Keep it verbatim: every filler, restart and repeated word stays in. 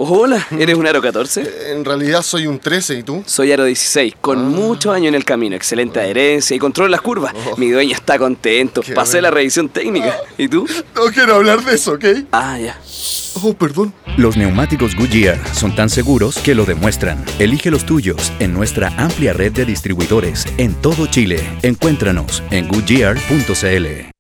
Hola, ¿eres un aro catorce? En realidad soy un trece, ¿y tú? Soy aro dieciséis, con Ah. muchos años en el camino, excelente adherencia y controlo las curvas. Oh. Mi dueño está contento, Qué pasé bueno. la revisión técnica. ¿Y tú? No quiero hablar de eso, ¿ok? Ah, ya. Oh, perdón. Los neumáticos Goodyear son tan seguros que lo demuestran. Elige los tuyos en nuestra amplia red de distribuidores en todo Chile. Encuéntranos en goodyear punto c l.